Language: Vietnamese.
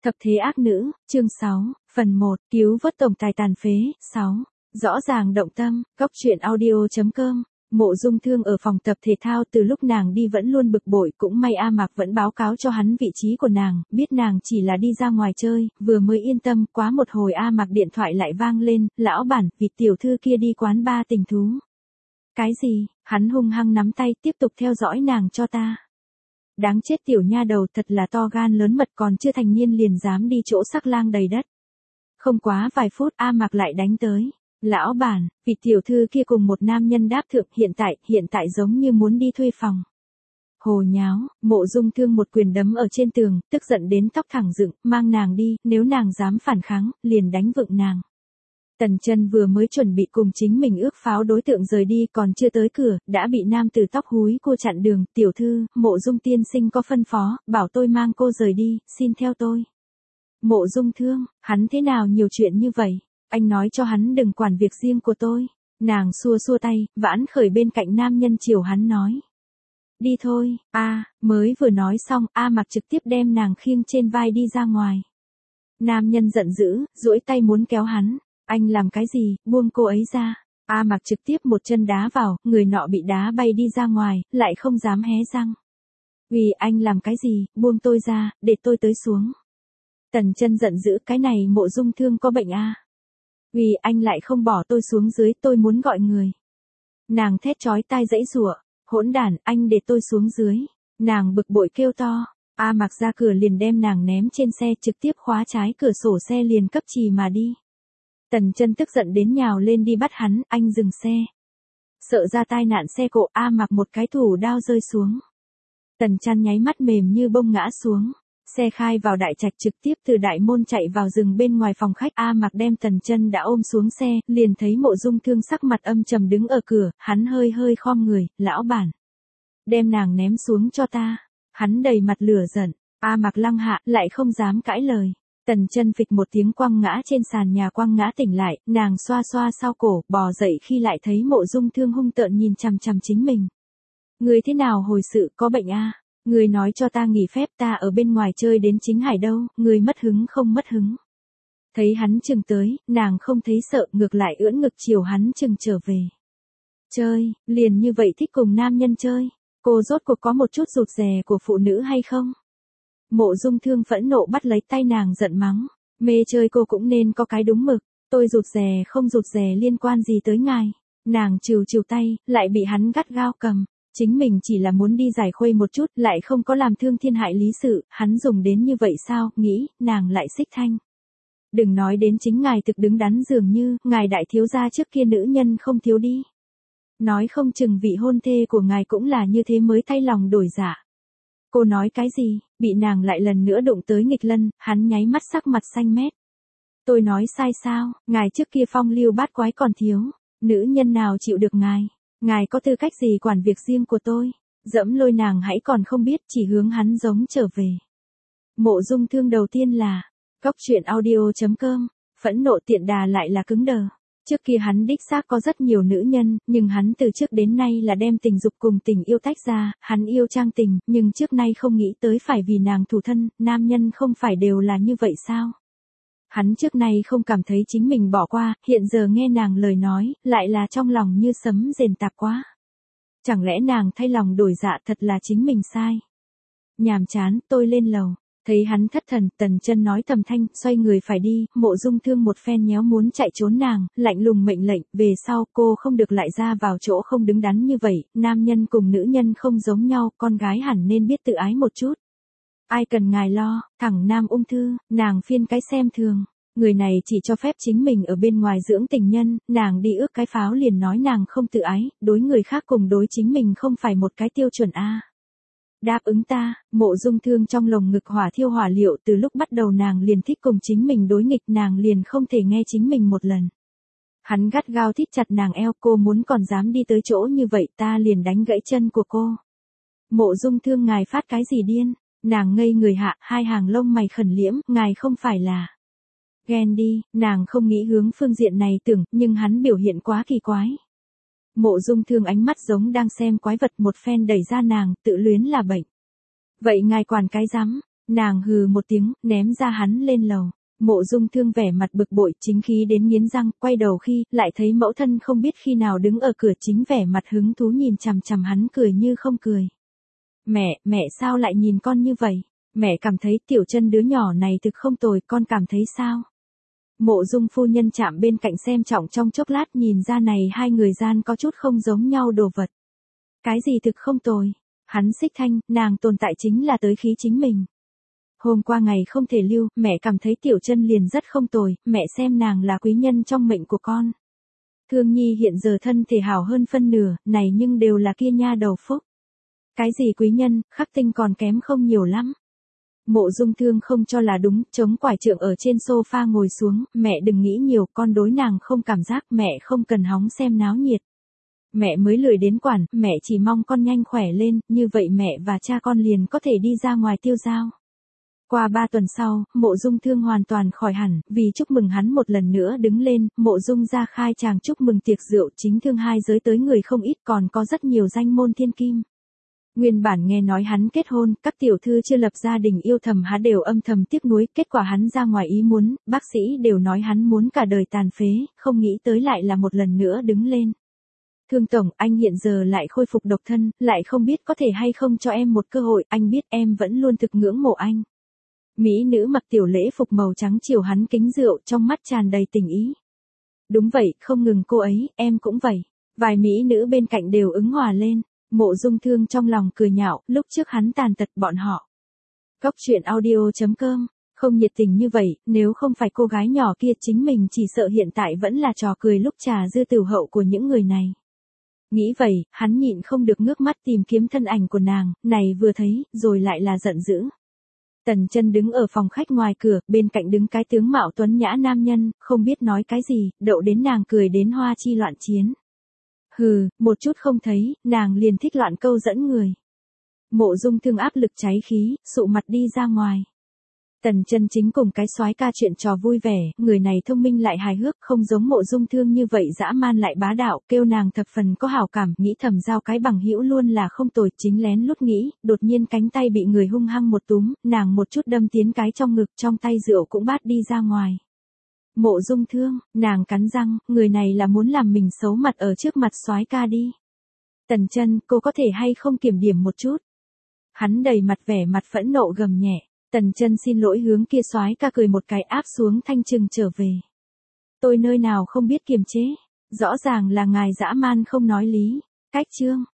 Thập thế ác nữ, chương 6, phần 1, cứu vớt tổng tài tàn phế, 6. Rõ ràng động tâm, góc truyện audio.com. Mộ Dung Thương ở phòng tập thể thao từ lúc nàng đi vẫn luôn bực bội, cũng may A Mạc vẫn báo cáo cho hắn vị trí của nàng, biết nàng chỉ là đi ra ngoài chơi, vừa mới yên tâm, quá một hồi A Mạc điện thoại lại vang lên, lão bản, vịt tiểu thư kia đi quán ba tình thú. Cái gì? Hắn hung hăng nắm tay, tiếp tục theo dõi nàng cho ta. Đáng chết tiểu nha đầu, thật là to gan lớn mật, còn chưa thành niên liền dám đi chỗ sắc lang đầy đất. Không quá vài phút A Mạc lại đánh tới. Lão bản, vị tiểu thư kia cùng một nam nhân đáp thượng, hiện tại giống như muốn đi thuê phòng. Hồ nháo, Mộ Dung Thương một quyền đấm ở trên tường, tức giận đến tóc thẳng dựng, mang nàng đi, nếu nàng dám phản kháng, liền đánh vựng nàng. Tần Chân vừa mới chuẩn bị cùng chính mình ước pháo đối tượng rời đi, còn chưa tới cửa, đã bị nam tử tóc húi cô chặn đường. Tiểu thư, Mộ Dung tiên sinh có phân phó, bảo tôi mang cô rời đi, xin theo tôi. Mộ Dung Thương, hắn thế nào nhiều chuyện như vậy? Anh nói cho hắn đừng quản việc riêng của tôi. Nàng xua xua tay, vãn khởi bên cạnh nam nhân chiều hắn nói. Đi thôi, mới vừa nói xong, A Mạc trực tiếp đem nàng khiêng trên vai đi ra ngoài. Nam nhân giận dữ, duỗi tay muốn kéo hắn. Anh làm cái gì, buông cô ấy ra. A Mạc trực tiếp một chân đá vào, người nọ bị đá bay đi ra ngoài, lại không dám hé răng. Vì anh làm cái gì, buông tôi ra, để tôi tới xuống. Tần Chân giận dữ, cái này Mộ Dung Thương có bệnh à? Vì anh lại không bỏ tôi xuống dưới, tôi muốn gọi người. Nàng thét chói tai giãy giụa, hỗn đản, anh để tôi xuống dưới. Nàng bực bội kêu to. A Mạc ra cửa liền đem nàng ném trên xe, trực tiếp khóa trái cửa sổ xe liền cấp chì mà đi. Tần Chân tức giận đến nhào lên đi bắt hắn, anh dừng xe. Sợ ra tai nạn xe cộ, A Mạc một cái thủ đao rơi xuống. Tần Chân nháy mắt mềm như bông ngã xuống. Xe khai vào đại trạch, trực tiếp từ đại môn chạy vào rừng bên ngoài phòng khách. A Mạc đem Tần Chân đã ôm xuống xe, liền thấy Mộ Dung Thương sắc mặt âm trầm đứng ở cửa, hắn hơi hơi khom người, lão bản. Đem nàng ném xuống cho ta. Hắn đầy mặt lửa giận, A Mạc lăng hạ, lại không dám cãi lời. Tần Chân phịch một tiếng quăng ngã trên sàn nhà, quăng ngã tỉnh lại, nàng xoa xoa sau cổ, bò dậy khi lại thấy Mộ Dung Thương hung tợn nhìn chằm chằm chính mình. Người thế nào hồi sự, có bệnh à? Người nói cho ta nghỉ phép, ta ở bên ngoài chơi đến chính hải đâu, người mất hứng không mất hứng. Thấy hắn chừng tới, nàng không thấy sợ, ngược lại ưỡn ngực chiều hắn chừng trở về. Chơi, liền như vậy thích cùng nam nhân chơi, cô rốt cuộc có một chút rụt rè của phụ nữ hay không? Mộ Dung Thương phẫn nộ bắt lấy tay nàng giận mắng, mê chơi cô cũng nên có cái đúng mực, tôi rụt rè không rụt rè liên quan gì tới ngài. Nàng trừ tay, lại bị hắn gắt gao cầm. Chính mình chỉ là muốn đi giải khuây một chút, lại không có làm thương thiên hại lý sự, hắn dùng đến như vậy sao, nghĩ, nàng lại xích thanh. Đừng nói đến chính ngài thực đứng đắn, dường như, ngài đại thiếu gia trước kia nữ nhân không thiếu đi. Nói không chừng vị hôn thê của ngài cũng là như thế mới thay lòng đổi dạ. Cô nói cái gì, bị nàng lại lần nữa đụng tới nghịch lân, hắn nháy mắt sắc mặt xanh mét. Tôi nói sai sao, ngài trước kia phong lưu bát quái còn thiếu, nữ nhân nào chịu được ngài. Ngài có tư cách gì quản việc riêng của tôi? Dẫm lôi nàng hãy còn không biết, chỉ hướng hắn giống trở về. Mộ Dung Thương đầu tiên là, góc truyện audio.com, phẫn nộ tiện đà lại là cứng đờ. Trước kia hắn đích xác có rất nhiều nữ nhân, nhưng hắn từ trước đến nay là đem tình dục cùng tình yêu tách ra, hắn yêu Trang Tình, nhưng trước nay không nghĩ tới phải vì nàng thủ thân, nam nhân không phải đều là như vậy sao? Hắn trước nay không cảm thấy chính mình bỏ qua, hiện giờ nghe nàng lời nói, lại là trong lòng như sấm rền tạc quá. Chẳng lẽ nàng thay lòng đổi dạ, thật là chính mình sai? Nhàm chán, tôi lên lầu. Thấy hắn thất thần, Tần Chân nói thầm thanh, xoay người phải đi, Mộ Dung Thương một phen nhéo muốn chạy trốn nàng, lạnh lùng mệnh lệnh, về sau cô không được lại ra vào chỗ không đứng đắn như vậy, nam nhân cùng nữ nhân không giống nhau, con gái hẳn nên biết tự ái một chút. Ai cần ngài lo, thẳng nam ung thư, nàng phiên cái xem thường. Người này chỉ cho phép chính mình ở bên ngoài dưỡng tình nhân, nàng đi ước cái pháo liền nói nàng không tự ái, đối người khác cùng đối chính mình không phải một cái tiêu chuẩn a. Đáp ứng ta, Mộ Dung Thương trong lồng ngực hỏa thiêu hỏa liệu, từ lúc bắt đầu nàng liền thích cùng chính mình đối nghịch, nàng liền không thể nghe chính mình một lần. Hắn gắt gao thít chặt nàng eo, cô muốn còn dám đi tới chỗ như vậy ta liền đánh gãy chân của cô. Mộ Dung Thương, ngài phát cái gì điên? Nàng ngây người hạ, hai hàng lông mày khẩn liễm, ngài không phải là ghen đi, nàng không nghĩ hướng phương diện này tưởng, nhưng hắn biểu hiện quá kỳ quái. Mộ Dung Thương ánh mắt giống đang xem quái vật, một phen đẩy ra nàng, tự luyến là bệnh. Vậy ngài quản cái rắm, Nàng hừ một tiếng, ném ra hắn lên lầu. Mộ Dung Thương vẻ mặt bực bội, chính khí đến nghiến răng, quay đầu khi, lại thấy mẫu thân không biết khi nào đứng ở cửa chính vẻ mặt hứng thú nhìn chằm chằm hắn cười như không cười. Mẹ sao lại nhìn con như vậy? Mẹ cảm thấy Tiểu Chân đứa nhỏ này thực không tồi, con cảm thấy sao? Mộ Dung phu nhân chạm bên cạnh xem trọng trong chốc lát nhìn ra này hai người gian có chút không giống nhau đồ vật. Cái gì thực không tồi? Hắn xích thanh, nàng tồn tại chính là tới khí chính mình. Hôm qua ngày không thể lưu, mẹ cảm thấy Tiểu Chân liền rất không tồi, mẹ xem nàng là quý nhân trong mệnh của con. Thương Nhi hiện giờ thân thể hảo hơn phân nửa, này nhưng đều là kia nha đầu phúc. Cái gì quý nhân, Khắc Tinh còn kém không nhiều lắm. Mộ Dung Thương không cho là đúng, chống quải trượng ở trên sofa ngồi xuống, mẹ đừng nghĩ nhiều, con đối nàng không cảm giác, mẹ không cần hóng xem náo nhiệt. Mẹ mới lười đến quản, mẹ chỉ mong con nhanh khỏe lên, như vậy mẹ và cha con liền có thể đi ra ngoài tiêu dao. Qua 3 tuần sau, Mộ Dung Thương hoàn toàn khỏi hẳn, vì chúc mừng hắn một lần nữa đứng lên, Mộ Dung ra khai tràng chúc mừng tiệc rượu chính thương hai giới tới người không ít còn có rất nhiều danh môn thiên kim. Nguyên bản nghe nói hắn kết hôn, các tiểu thư chưa lập gia đình yêu thầm hắn đều âm thầm tiếc nuối, kết quả hắn ra ngoài ý muốn, bác sĩ đều nói hắn muốn cả đời tàn phế, không nghĩ tới lại là một lần nữa đứng lên. Thương tổng, anh hiện giờ lại khôi phục độc thân, lại không biết có thể hay không cho em một cơ hội, anh biết em vẫn luôn thực ngưỡng mộ anh. Mỹ nữ mặc tiểu lễ phục màu trắng chiều hắn kính rượu, trong mắt tràn đầy tình ý. Đúng vậy, không ngừng cô ấy, em cũng vậy. Vài mỹ nữ bên cạnh đều ứng hòa lên. Mộ Dung Thương trong lòng cười nhạo, lúc trước hắn tàn tật bọn họ. Góc truyện audio.com, không nhiệt tình như vậy, nếu không phải cô gái nhỏ kia chính mình chỉ sợ hiện tại vẫn là trò cười lúc trà dư tửu hậu của những người này. Nghĩ vậy, hắn nhịn không được ngước mắt tìm kiếm thân ảnh của nàng, này vừa thấy, rồi lại là giận dữ. Tần Chân đứng ở phòng khách ngoài cửa, bên cạnh đứng cái tướng mạo tuấn nhã nam nhân, không biết nói cái gì, đậu đến nàng cười đến hoa chi loạn chiến. Hừ, một chút không thấy, nàng liền thích loạn câu dẫn người. Mộ Dung Thương áp lực cháy khí, sụ mặt đi ra ngoài. Tần Chân chính cùng cái soái ca chuyện trò vui vẻ, người này thông minh lại hài hước, không giống Mộ Dung Thương như vậy dã man lại bá đạo, kêu nàng thập phần có hảo cảm, nghĩ thầm giao cái bằng hữu luôn là không tồi, chính lén lút nghĩ, đột nhiên cánh tay bị người hung hăng một túm, nàng một chút đâm tiến cái trong ngực, trong tay rượu cũng bát đi ra ngoài. Mộ Dung Thương, nàng cắn răng, người này là muốn làm mình xấu mặt ở trước mặt soái ca đi. Tần Chân, cô có thể hay không kiểm điểm một chút? Hắn đầy mặt vẻ mặt phẫn nộ gầm nhẹ. Tần Chân xin lỗi hướng kia soái ca cười một cái áp xuống thanh trừng trở về. Tôi nơi nào không biết kiềm chế, rõ ràng là ngài dã man không nói lý. Cách chương